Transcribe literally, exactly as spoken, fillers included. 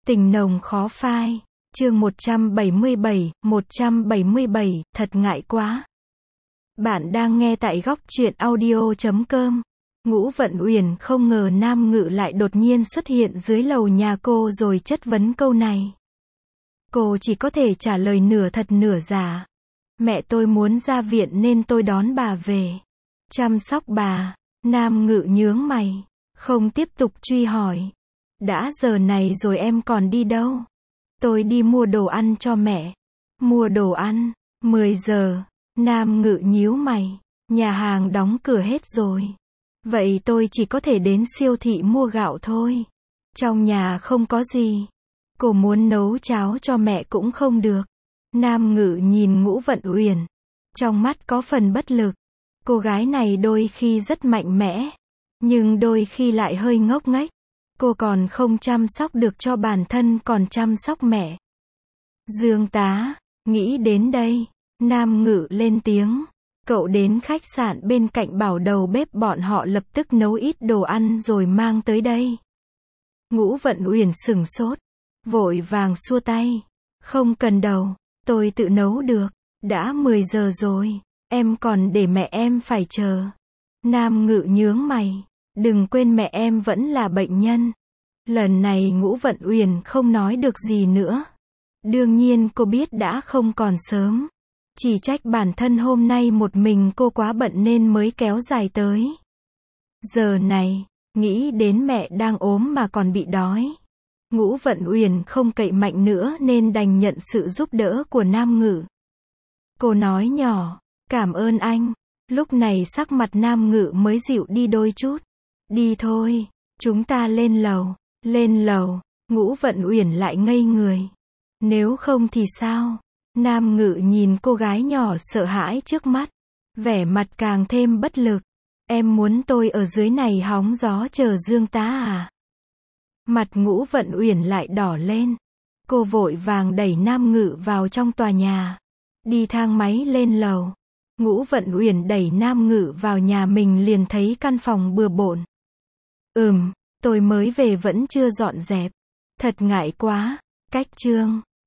Tình nồng khó phai. Chương một trăm bảy mươi bảy, một trăm bảy mươi bảy, thật ngại quá. Bạn đang nghe tại góc truyện audio chấm com. Ngũ Vận Uyển không ngờ Nam Ngự lại đột nhiên xuất hiện dưới lầu nhà cô rồi chất vấn câu này. Cô chỉ có thể trả lời nửa thật nửa giả. Mẹ tôi muốn ra viện nên tôi đón bà về. Chăm sóc bà. Nam Ngự nhướng mày. Không tiếp tục truy hỏi. Đã giờ này rồi em còn đi đâu? Tôi đi mua đồ ăn cho mẹ. Mua đồ ăn? mười giờ. Nam Ngự nhíu mày. Nhà hàng đóng cửa hết rồi. Vậy tôi chỉ có thể đến siêu thị mua gạo thôi. Trong nhà không có gì. Cô muốn nấu cháo cho mẹ cũng không được. Nam Ngự nhìn Ngũ Vận Uyển. Trong mắt có phần bất lực. Cô gái này đôi khi rất mạnh mẽ. Nhưng đôi khi lại hơi ngốc nghếch. Cô còn không chăm sóc được cho bản thân còn chăm sóc mẹ. Dương tá, nghĩ đến đây. Nam Ngự lên tiếng. Cậu đến khách sạn bên cạnh bảo đầu bếp bọn họ lập tức nấu ít đồ ăn rồi mang tới đây. Ngũ Vận Uyển sửng sốt. Vội vàng xua tay. Không cần đâu, tôi tự nấu được. Đã mười giờ rồi, em còn để mẹ em phải chờ. Nam Ngự nhướng mày. Đừng quên mẹ em vẫn là bệnh nhân. Lần này Ngũ Vận Uyển không nói được gì nữa. Đương nhiên cô biết đã không còn sớm. Chỉ trách bản thân hôm nay một mình cô quá bận nên mới kéo dài tới. Giờ này, nghĩ đến mẹ đang ốm mà còn bị đói. Ngũ Vận Uyển không cậy mạnh nữa nên đành nhận sự giúp đỡ của Nam Ngự. Cô nói nhỏ, cảm ơn anh. Lúc này sắc mặt Nam Ngự mới dịu đi đôi chút. Đi thôi, chúng ta lên lầu. Lên lầu, Ngũ Vận Uyển lại ngây người. Nếu không thì sao? Nam Ngự nhìn cô gái nhỏ sợ hãi trước mắt. Vẻ mặt càng thêm bất lực. Em muốn tôi ở dưới này hóng gió chờ Dương tá à? Mặt Ngũ Vận Uyển lại đỏ lên. Cô vội vàng đẩy Nam Ngự vào trong tòa nhà. Đi thang máy lên lầu. Ngũ Vận Uyển đẩy Nam Ngự vào nhà mình liền thấy căn phòng bừa bộn. Ừm, tôi mới về vẫn chưa dọn dẹp. Thật ngại quá. Cách chương